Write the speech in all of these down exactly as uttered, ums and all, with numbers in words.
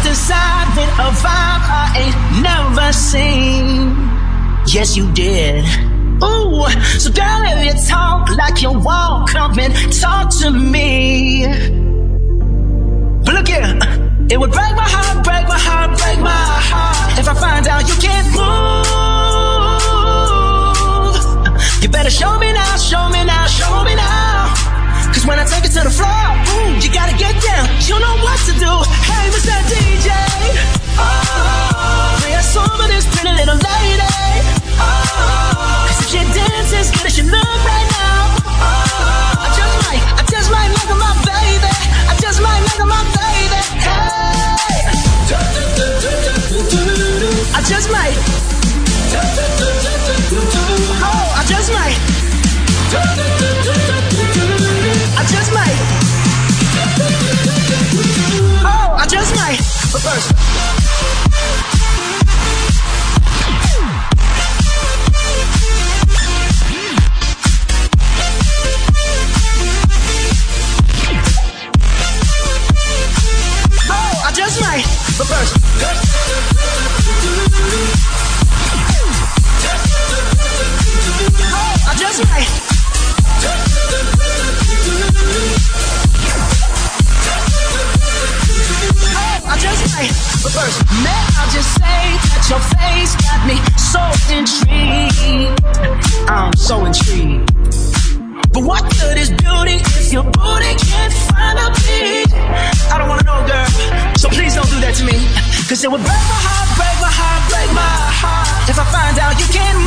other side with a vibe I ain't never seen. Yes, you did. Ooh, so girl, if you talk like you won't, come and talk to me. But look here, it would break my heart, break my heart, break my heart if I find out you can't move. You better show me now, show me now, show me now. Cause when I take it to the floor, ooh, you gotta get down. You know what to do. Hey, Mister D J, oh, play a song for this pretty little lady. Oh, cause if she dances, good as she look right now. Oh, I just might, I just might make her my baby. I just might make her my baby. Hey, I just might. Oh, I just might. I just might. Oh, I just might. But first, oh, I just might. But first, oh, I just might. I just might, but first, may I just say that your face got me so intrigued. I'm so intrigued. But what good is beauty if your booty can't find a beat? I don't wanna know, girl, so please don't do that to me. Cause it would break my heart, break my heart, break my heart if I find out you can't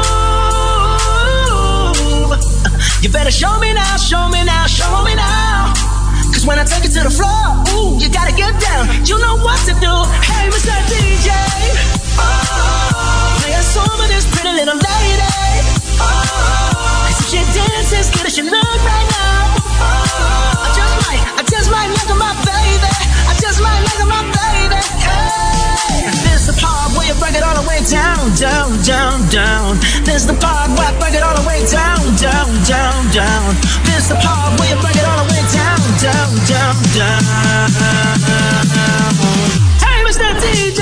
move. You better show me now, show me now, show me now. Cause when I take it to the floor, ooh, you gotta get down. You know what to do. Hey, Mister D J, oh, play a song for this pretty little lady. Oh, cause if she dances, good as she look right now. Oh, I just might, I just might make her my baby. I just might make her my baby. Hey, this is the part where you break it all the way down, down, down, down. This is the part where I break it all the way down, down, down, down. This is the part where you break it all the way down, down, down, down. Hey, Mister D J.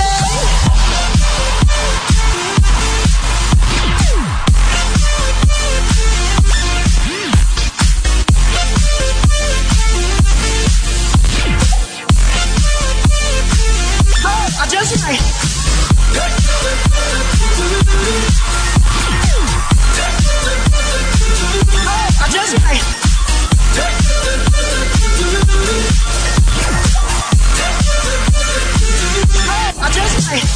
Oh, I just might. Oh, I just might. I just might.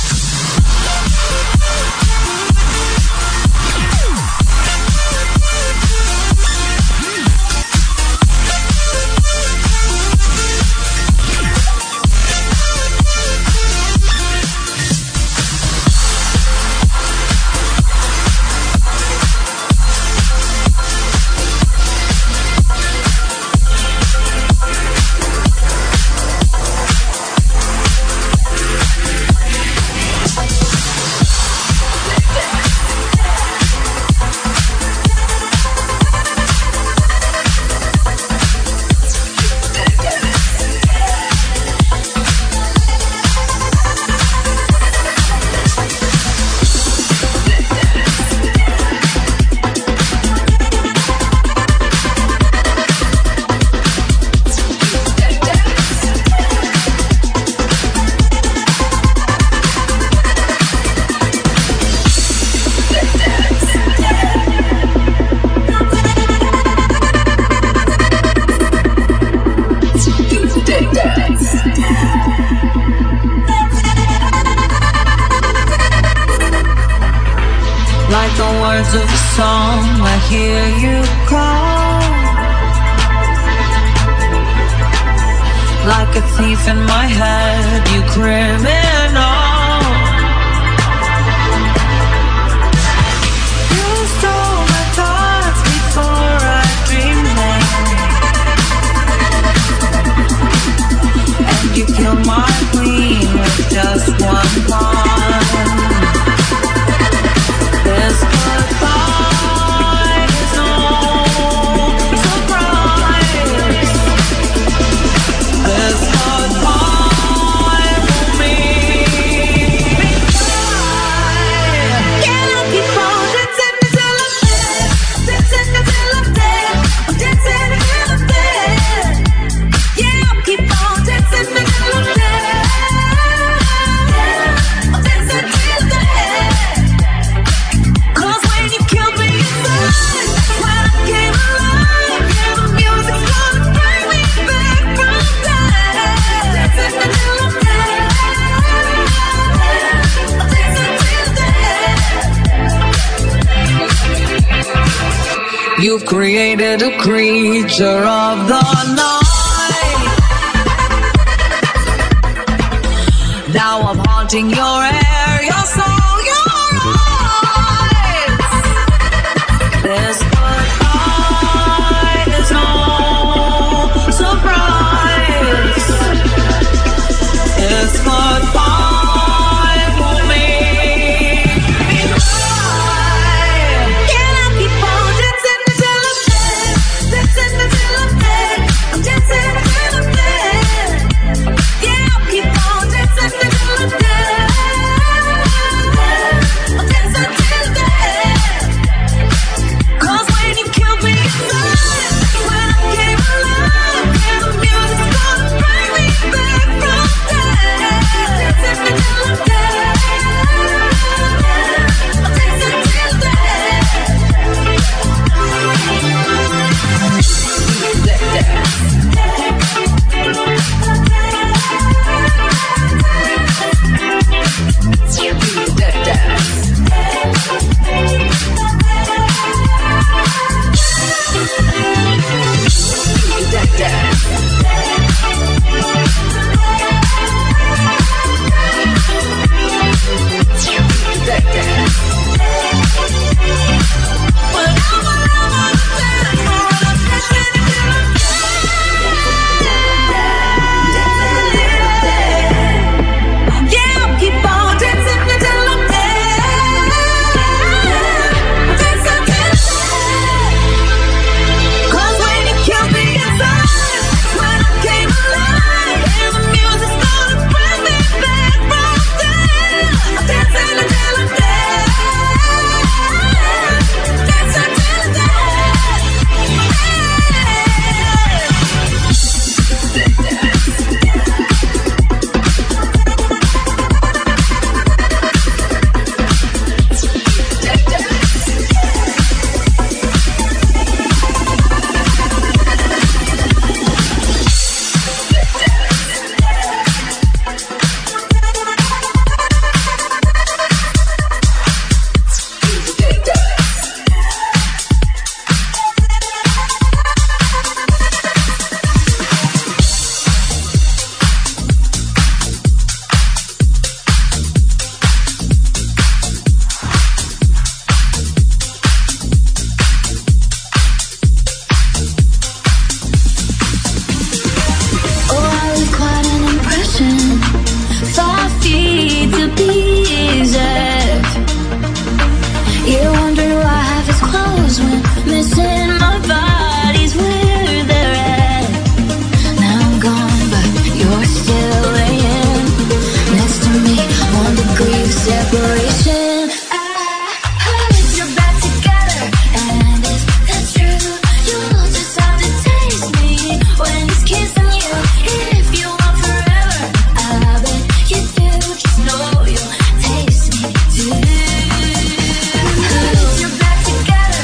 Like the words of a song, I hear you call. Like a thief in my head, you criminal. You stole my thoughts before I dreamed them, and you killed my queen with just one pawn. This goodbye is no surprise. This goodbye will You've created a creature of the night. Now I'm haunting your air, your soul, your eyes. This goodbye is no surprise. This goodbye will make me cry. Can I keep on dancing until I'm dead? Dancing until I'm dead. I'm dancing until I'm dead. Yeah, I'll keep on dancing until I'm dead. I'll dance until I'm dead. 'Cause when you killed me inside, when I came alive, and the music's gonna bring me back from dead. Dancing until I'm dead. I'll dance until I'm dead. Yeah, I'll keep on dancing until I'm dead. Dance until I'm dead. 'Cause when you killed me inside, when I came alive, and the music's gonna bring me back from dead. I'm dancing until I'm dead. Dance until I'm dead. Oh, I leave quite an impression. Five feet to be exact. You're wondering why half is closed when missing my body's where they're at. Now I'm gone, but you're still laying next to me. One degree of separation. I heard you're back together, and if that's true, you'll just have to taste me when he's kissing you. If you want forever, I bet you do. Just know you'll taste me too. Heard you're back together.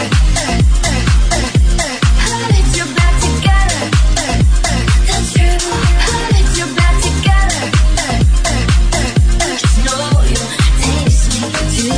Heard you're back together. That's true. Heard you're back together. Just know you'll taste me too.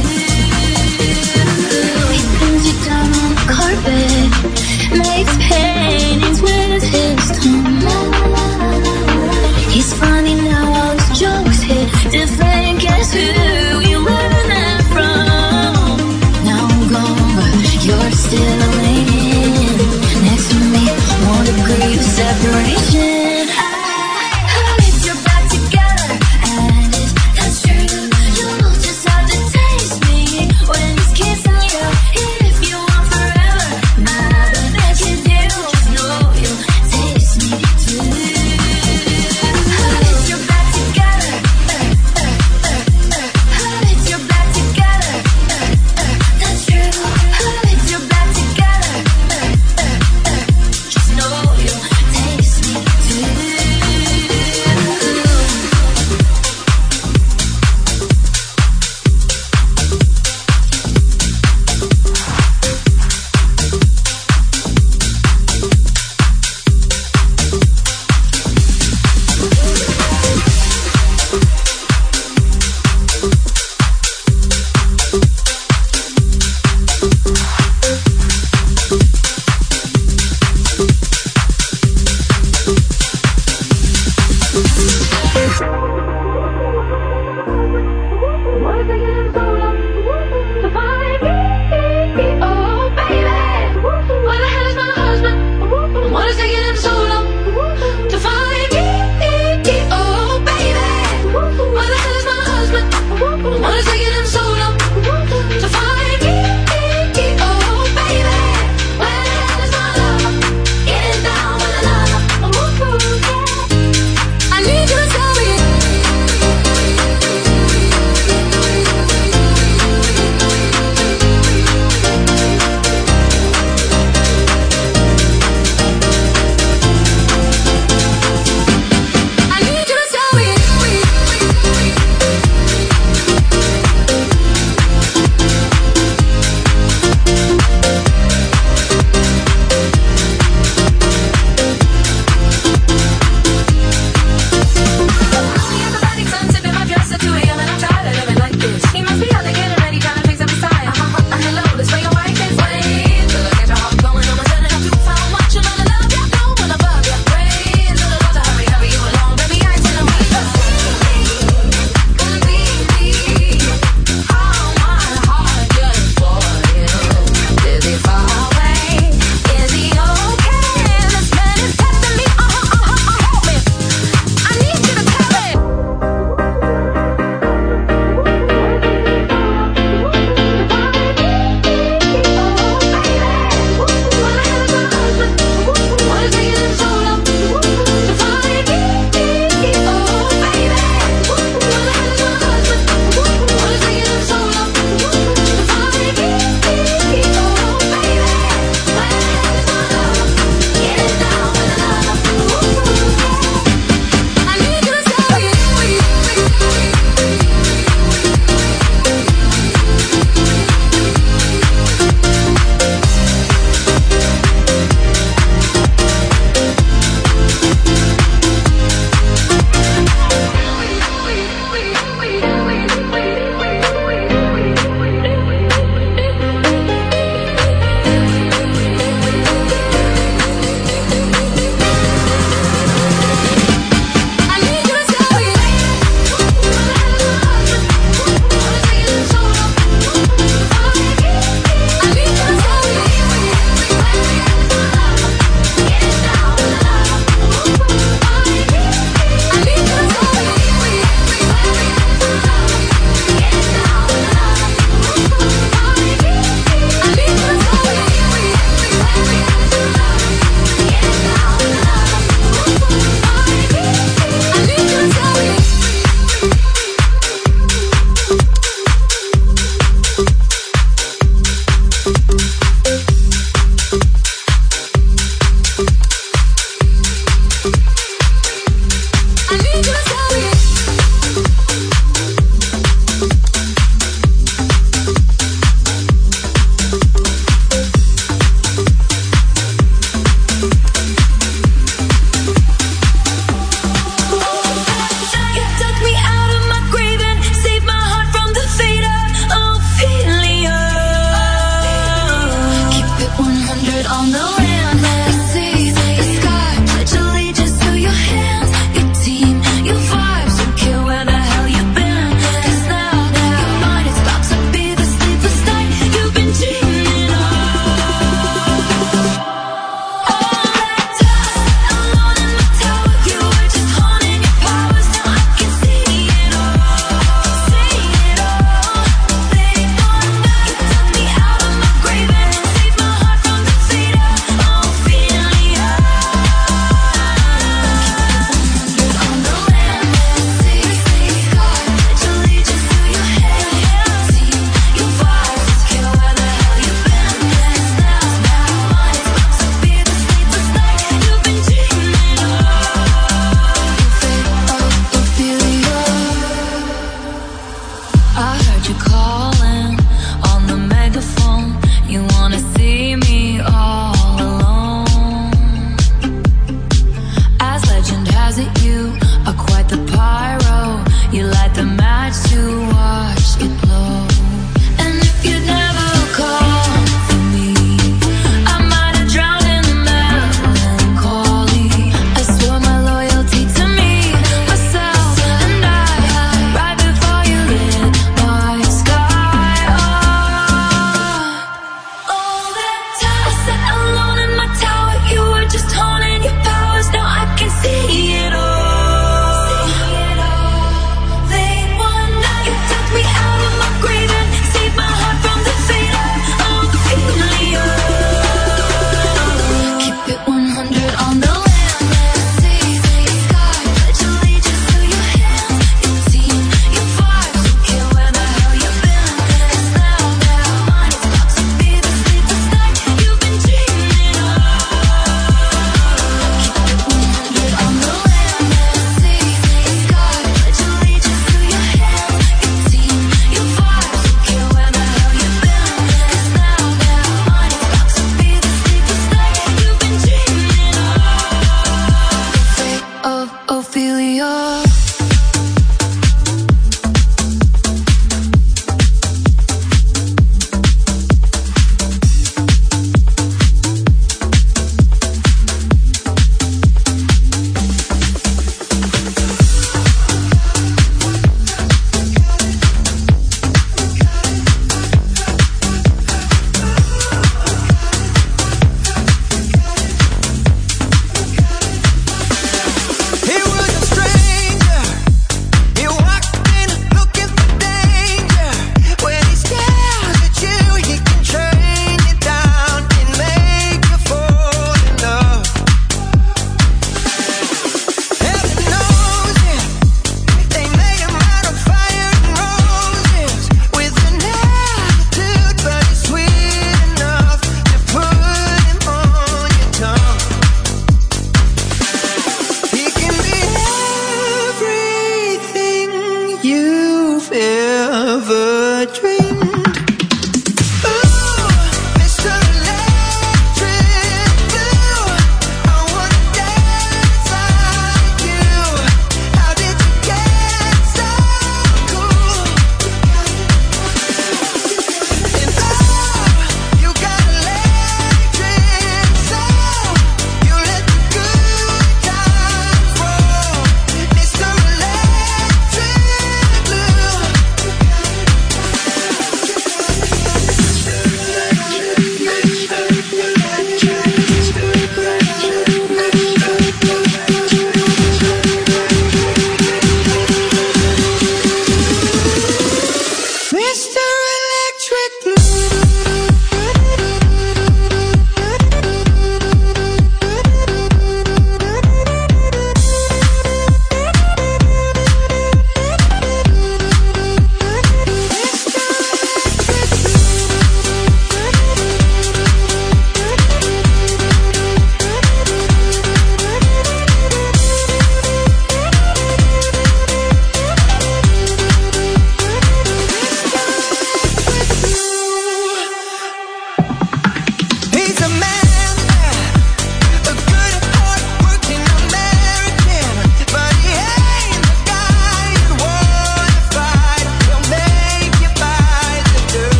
He pins you down on the carpet, makes paintings with his tongue. He's funny now, all his jokes hit different. Guess who you learned that from? Now I'm gone, but you're still laying next to me. One degree of separation. I heard you're back together, and if that's true, you'll just have to taste me when he's kissing you. If you want forever, I bet you do. Just know you'll taste me too. Heard you're back together. Heard you're back together. That's true. Heard you're back together. Just know you'll taste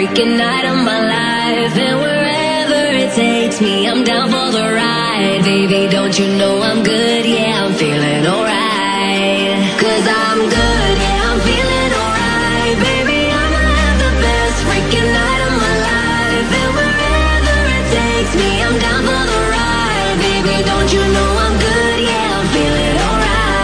freaking night of my life. And wherever it takes me, I'm down for the ride. Baby, don't you know I'm good? Yeah, I'm feeling alright. Cause I'm good, yeah, I'm feeling alright. Baby, I'ma have the best freaking night of my life. And wherever it takes me, I'm down for the ride. Baby, don't you know I'm good? Yeah, I'm feeling alright.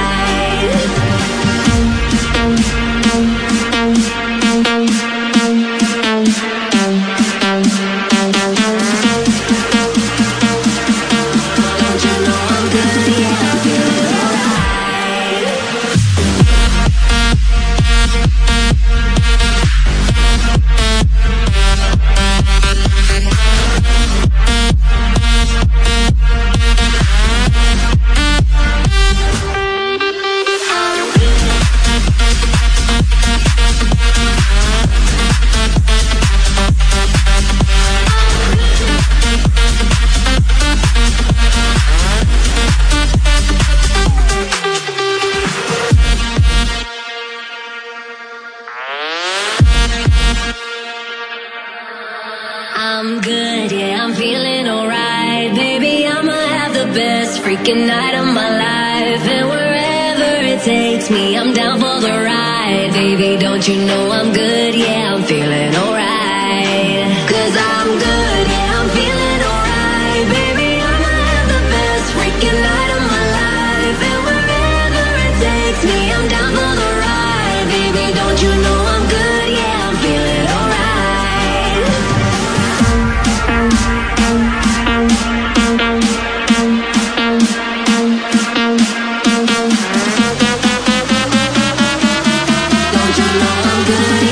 I'm good, yeah, I'm feeling alright. Baby, I'ma have the best freaking night of my life. And wherever it takes me, I'm down for the ride. Baby, don't you know I'm good? Yeah, I'm feeling alright. Cause I'm good, yeah, I'm feeling alright. Baby, I'ma have the best freaking night of my life. And wherever it takes me, I'm down for the ride. Baby, don't you know I'm good? Yeah, I'm feeling alright. Don't you know I'm good?